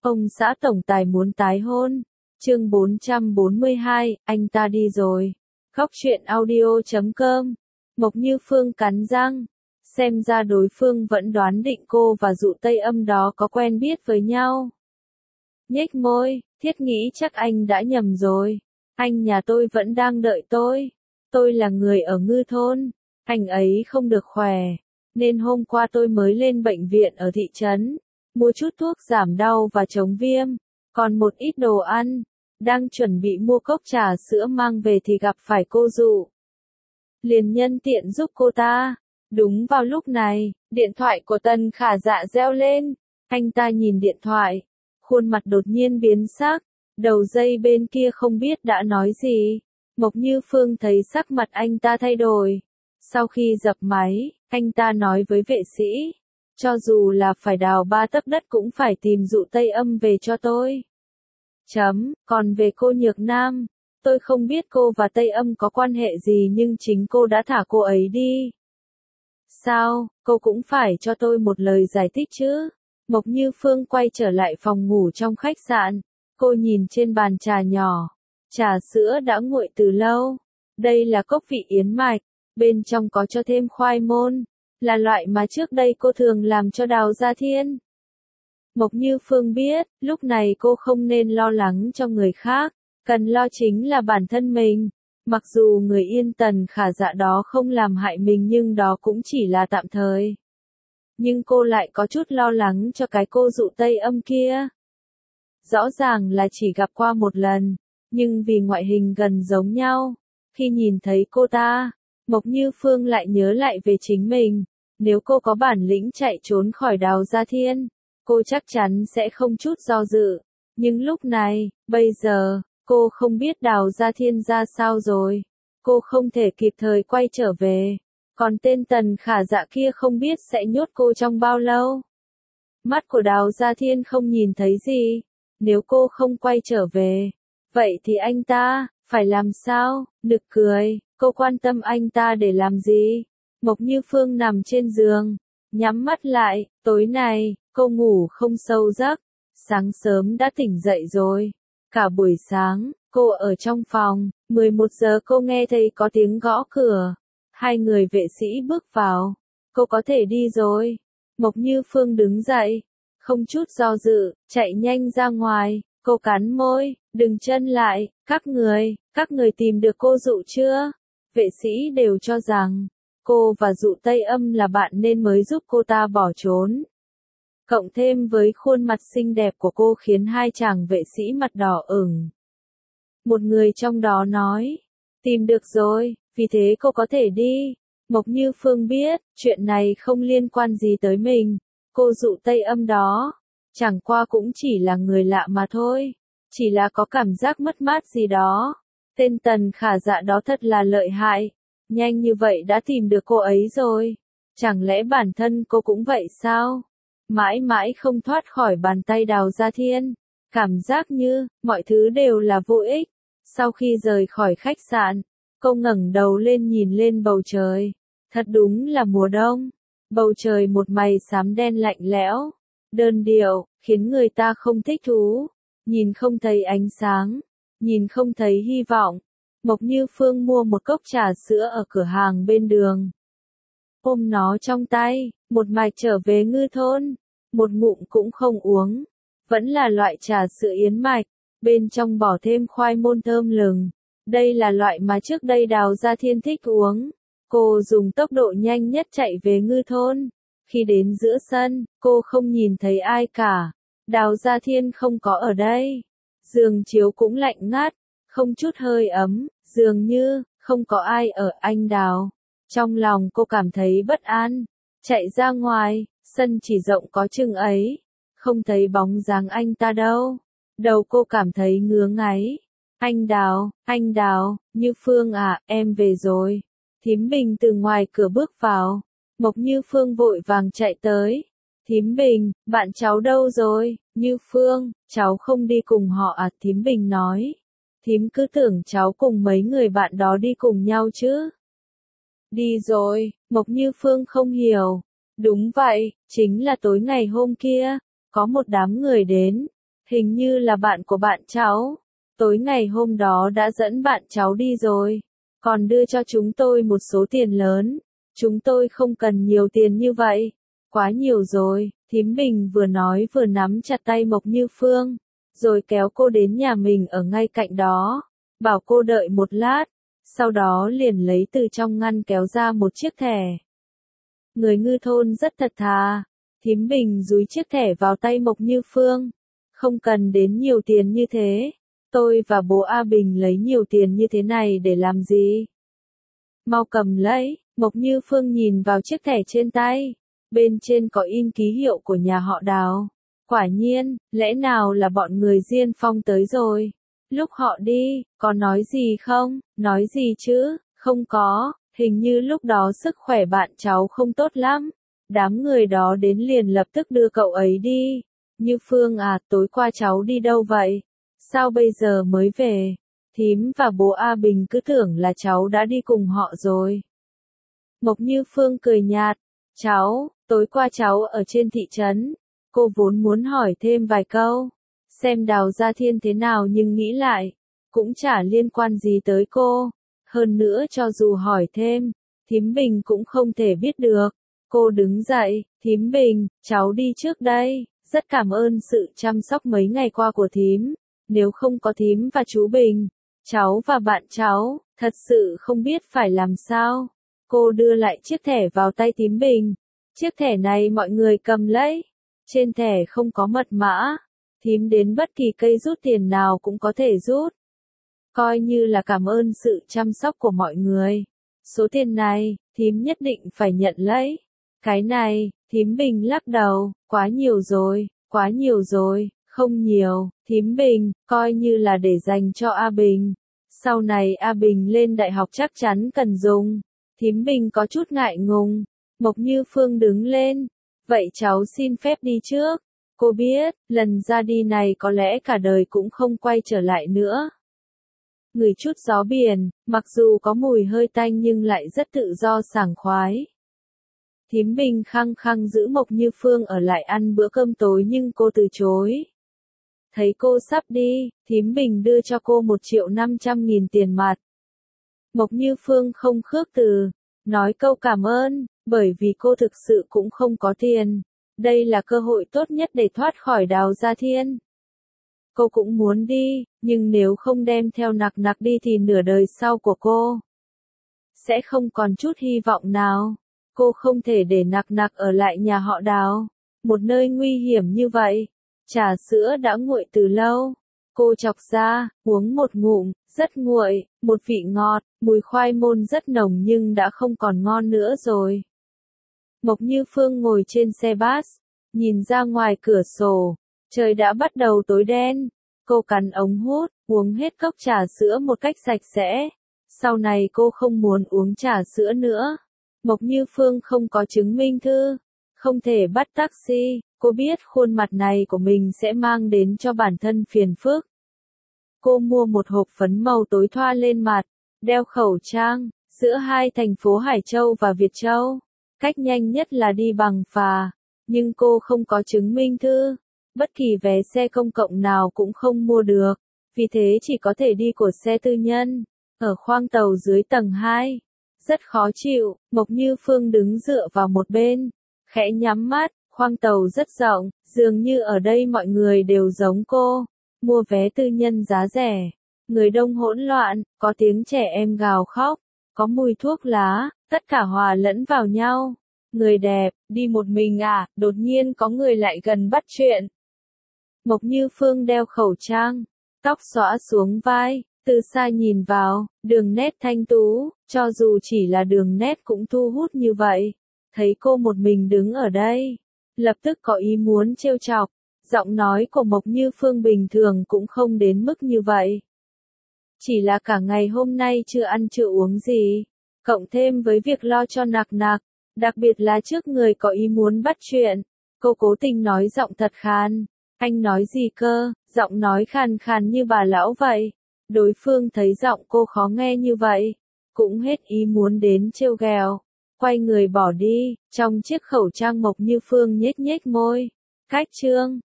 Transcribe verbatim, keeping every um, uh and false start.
Ông xã tổng tài muốn tái hôn. Chương bốn trăm bốn mươi hai, anh ta đi rồi. Khóc chuyện audio chấm com. Mộc Như Phương cắn răng. Xem ra đối phương vẫn đoán định cô và Dụ Tây Âm đó có quen biết với nhau. Nhếch môi, thiết nghĩ chắc anh đã nhầm rồi. Anh nhà tôi vẫn đang đợi tôi. Tôi là người ở Ngư Thôn. Anh ấy không được khỏe. Nên hôm qua tôi mới lên bệnh viện ở thị trấn. Mua chút thuốc giảm đau và chống viêm. Còn một ít đồ ăn. Đang chuẩn bị mua cốc trà sữa mang về thì gặp phải cô Dụ. Liền nhân tiện giúp cô ta. Đúng vào lúc này, điện thoại của Tần Khả Dạ reo lên. Anh ta nhìn điện thoại. Khuôn mặt đột nhiên biến sắc. Đầu dây bên kia không biết đã nói gì. Mộc Như Phương thấy sắc mặt anh ta thay đổi. Sau khi dập máy, anh ta nói với vệ sĩ. Cho dù là phải đào ba tấc đất cũng phải tìm Dụ Tây Âm về cho tôi. Chấm, còn về cô Nhược Nam, tôi không biết cô và Tây Âm có quan hệ gì nhưng chính cô đã thả cô ấy đi. Sao, cô cũng phải cho tôi một lời giải thích chứ? Mộc Như Phương quay trở lại phòng ngủ trong khách sạn. Cô nhìn trên bàn trà nhỏ. Trà sữa đã nguội từ lâu. Đây là cốc vị yến mạch. Bên trong có cho thêm khoai môn. Là loại mà trước đây cô thường làm cho Đào Gia Thiên. Mộc Như Phương biết, lúc này cô không nên lo lắng cho người khác. Cần lo chính là bản thân mình. Mặc dù người Yên Tần Khả Dạ đó không làm hại mình nhưng đó cũng chỉ là tạm thời. Nhưng cô lại có chút lo lắng cho cái cô Dụ Tây Âm kia. Rõ ràng là chỉ gặp qua một lần, nhưng vì ngoại hình gần giống nhau, khi nhìn thấy cô ta, Mộc Như Phương lại nhớ lại về chính mình. Nếu cô có bản lĩnh chạy trốn khỏi Đào Gia Thiên, cô chắc chắn sẽ không chút do dự. Nhưng lúc này, bây giờ, cô không biết Đào Gia Thiên ra sao rồi. Cô không thể kịp thời quay trở về. Còn tên Tần Khả Dạ kia không biết sẽ nhốt cô trong bao lâu. Mắt của Đào Gia Thiên không nhìn thấy gì. Nếu cô không quay trở về, vậy thì anh ta, phải làm sao? Nực cười, cô quan tâm anh ta để làm gì? Mộc Như Phương nằm trên giường, nhắm mắt lại, tối nay, cô ngủ không sâu giấc. Sáng sớm đã tỉnh dậy rồi. Cả buổi sáng, cô ở trong phòng, mười một giờ cô nghe thấy có tiếng gõ cửa. Hai người vệ sĩ bước vào. Cô có thể đi rồi. Mộc Như Phương đứng dậy. Không chút do dự, chạy nhanh ra ngoài, cô cắn môi, đừng chân lại, các người, các người tìm được cô Dụ chưa? Vệ sĩ đều cho rằng, cô và Dụ Tây Âm là bạn nên mới giúp cô ta bỏ trốn. Cộng thêm với khuôn mặt xinh đẹp của cô khiến hai chàng vệ sĩ mặt đỏ ửng. Một người trong đó nói, tìm được rồi, vì thế cô có thể đi. Mộc Như Phương biết, chuyện này không liên quan gì tới mình. Cô Dụ Tây Âm đó, chẳng qua cũng chỉ là người lạ mà thôi. Chỉ là có cảm giác mất mát gì đó. Tên Tần Khả Dạ đó thật là lợi hại. Nhanh như vậy đã tìm được cô ấy rồi. Chẳng lẽ bản thân cô cũng vậy sao? Mãi mãi không thoát khỏi bàn tay Đào Gia Thiên. Cảm giác như, mọi thứ đều là vô ích. Sau khi rời khỏi khách sạn, cô ngẩng đầu lên nhìn lên bầu trời. Thật đúng là mùa đông. Bầu trời một mày xám đen lạnh lẽo, đơn điệu, khiến người ta không thích thú. Nhìn không thấy ánh sáng, nhìn không thấy hy vọng. Mộc Như Phương mua một cốc trà sữa ở cửa hàng bên đường. Ôm nó trong tay, một mạch trở về Ngư Thôn. Một ngụm cũng không uống. Vẫn là loại trà sữa yến mạch, bên trong bỏ thêm khoai môn thơm lừng. Đây là loại mà trước đây Đào Gia Thiên thích uống. Cô dùng tốc độ nhanh nhất chạy về Ngư Thôn. Khi đến giữa sân, cô không nhìn thấy ai cả. Đào Gia Thiên không có ở đây. Giường chiếu cũng lạnh ngắt, không chút hơi ấm, dường như không có ai ở. Anh Đào. Trong lòng cô cảm thấy bất an. Chạy ra ngoài, sân chỉ rộng có chừng ấy. Không thấy bóng dáng anh ta đâu. Đầu cô cảm thấy ngứa ngáy. Anh Đào, anh Đào, Như Phương à, em về rồi. Thím Bình từ ngoài cửa bước vào. Mộc Như Phương vội vàng chạy tới. Thím Bình, bạn cháu đâu rồi? Như Phương, cháu không đi cùng họ à? Thím Bình nói. Thím cứ tưởng cháu cùng mấy người bạn đó đi cùng nhau chứ. Đi rồi, Mộc Như Phương không hiểu. Đúng vậy, chính là tối ngày hôm kia, có một đám người đến. Hình như là bạn của bạn cháu. Tối ngày hôm đó đã dẫn bạn cháu đi rồi. Còn đưa cho chúng tôi một số tiền lớn. Chúng tôi không cần nhiều tiền như vậy. Quá nhiều rồi, thím Bình vừa nói vừa nắm chặt tay Mộc Như Phương. Rồi kéo cô đến nhà mình ở ngay cạnh đó. Bảo cô đợi một lát. Sau đó liền lấy từ trong ngăn kéo ra một chiếc thẻ. Người ngư thôn rất thật thà. Thím Bình dúi chiếc thẻ vào tay Mộc Như Phương. Không cần đến nhiều tiền như thế. Tôi và bố A Bình lấy nhiều tiền như thế này để làm gì? Mau cầm lấy. Mộc Như Phương nhìn vào chiếc thẻ trên tay. Bên trên có in ký hiệu của nhà họ Đào. Quả nhiên, lẽ nào là bọn người Diên Phong tới rồi? Lúc họ đi, có nói gì không? Nói gì chứ? Không có, hình như lúc đó sức khỏe bạn cháu không tốt lắm. Đám người đó đến liền lập tức đưa cậu ấy đi. Như Phương à, tối qua cháu đi đâu vậy? Sao bây giờ mới về? Thím và bố A Bình cứ tưởng là cháu đã đi cùng họ rồi. Mộc Như Phương cười nhạt. Cháu, tối qua cháu ở trên thị trấn. Cô vốn muốn hỏi thêm vài câu. Xem Đào Gia Thiên thế nào nhưng nghĩ lại. Cũng chả liên quan gì tới cô. Hơn nữa cho dù hỏi thêm, thím Bình cũng không thể biết được. Cô đứng dậy, thím Bình, cháu đi trước đây. Rất cảm ơn sự chăm sóc mấy ngày qua của thím. Nếu không có thím và chú Bình, cháu và bạn cháu, thật sự không biết phải làm sao. Cô đưa lại chiếc thẻ vào tay thím Bình. Chiếc thẻ này mọi người cầm lấy. Trên thẻ không có mật mã. Thím đến bất kỳ cây rút tiền nào cũng có thể rút. Coi như là cảm ơn sự chăm sóc của mọi người. Số tiền này, thím nhất định phải nhận lấy. Cái này, thím Bình lắc đầu, quá nhiều rồi, quá nhiều rồi, không nhiều, thím Bình, coi như là để dành cho A Bình. Sau này A Bình lên đại học chắc chắn cần dùng. Thím Bình có chút ngại ngùng. Mộc Như Phương đứng lên. Vậy cháu xin phép đi trước. Cô biết, lần ra đi này có lẽ cả đời cũng không quay trở lại nữa. Ngửi chút gió biển, mặc dù có mùi hơi tanh nhưng lại rất tự do sảng khoái. Thím Bình khăng khăng giữ Mộc Như Phương ở lại ăn bữa cơm tối nhưng cô từ chối. Thấy cô sắp đi, thím Bình đưa cho cô một triệu năm trăm nghìn tiền mặt. Mộc Như Phương không khước từ, nói câu cảm ơn, bởi vì cô thực sự cũng không có tiền. Đây là cơ hội tốt nhất để thoát khỏi Đào Gia Thiên. Cô cũng muốn đi, nhưng nếu không đem theo Nặc Nặc đi thì nửa đời sau của cô sẽ không còn chút hy vọng nào. Cô không thể để Nặc Nặc ở lại nhà họ Đào, một nơi nguy hiểm như vậy. Trà sữa đã nguội từ lâu. Cô chọc ra, uống một ngụm, rất nguội, một vị ngọt, mùi khoai môn rất nồng nhưng đã không còn ngon nữa rồi. Mộc Như Phương ngồi trên xe bus, nhìn ra ngoài cửa sổ, trời đã bắt đầu tối đen. Cô cắn ống hút, uống hết cốc trà sữa một cách sạch sẽ. Sau này cô không muốn uống trà sữa nữa. Mộc Như Phương không có chứng minh thư, không thể bắt taxi. Cô biết khuôn mặt này của mình sẽ mang đến cho bản thân phiền phức. Cô mua một hộp phấn màu tối thoa lên mặt, đeo khẩu trang, giữa hai thành phố Hải Châu và Việt Châu. Cách nhanh nhất là đi bằng phà, nhưng cô không có chứng minh thư. Bất kỳ vé xe công cộng nào cũng không mua được, vì thế chỉ có thể đi của xe tư nhân, ở khoang tàu dưới tầng hai. Rất khó chịu, Mộc Như Phương đứng dựa vào một bên, khẽ nhắm mắt. Khoang tàu rất rộng, dường như ở đây mọi người đều giống cô. Mua vé tư nhân giá rẻ. Người đông hỗn loạn, có tiếng trẻ em gào khóc, có mùi thuốc lá, tất cả hòa lẫn vào nhau. Người đẹp, đi một mình à, đột nhiên có người lại gần bắt chuyện. Mộc Như Phương đeo khẩu trang, tóc xõa xuống vai, từ xa nhìn vào, đường nét thanh tú, cho dù chỉ là đường nét cũng thu hút như vậy. Thấy cô một mình đứng ở đây, lập tức có ý muốn trêu chọc. Giọng nói của Mộc Như Phương bình thường cũng không đến mức như vậy. Chỉ là cả ngày hôm nay chưa ăn chưa uống gì, cộng thêm với việc lo cho Nặc Nặc, đặc biệt là trước người có ý muốn bắt chuyện. Cô cố tình nói giọng thật khàn. Anh nói gì cơ, giọng nói khàn khàn như bà lão vậy. Đối phương thấy giọng cô khó nghe như vậy, cũng hết ý muốn đến trêu ghẹo. Quay người bỏ đi, trong chiếc khẩu trang Mộc Như Phương nhếch nhếch môi. Cách chương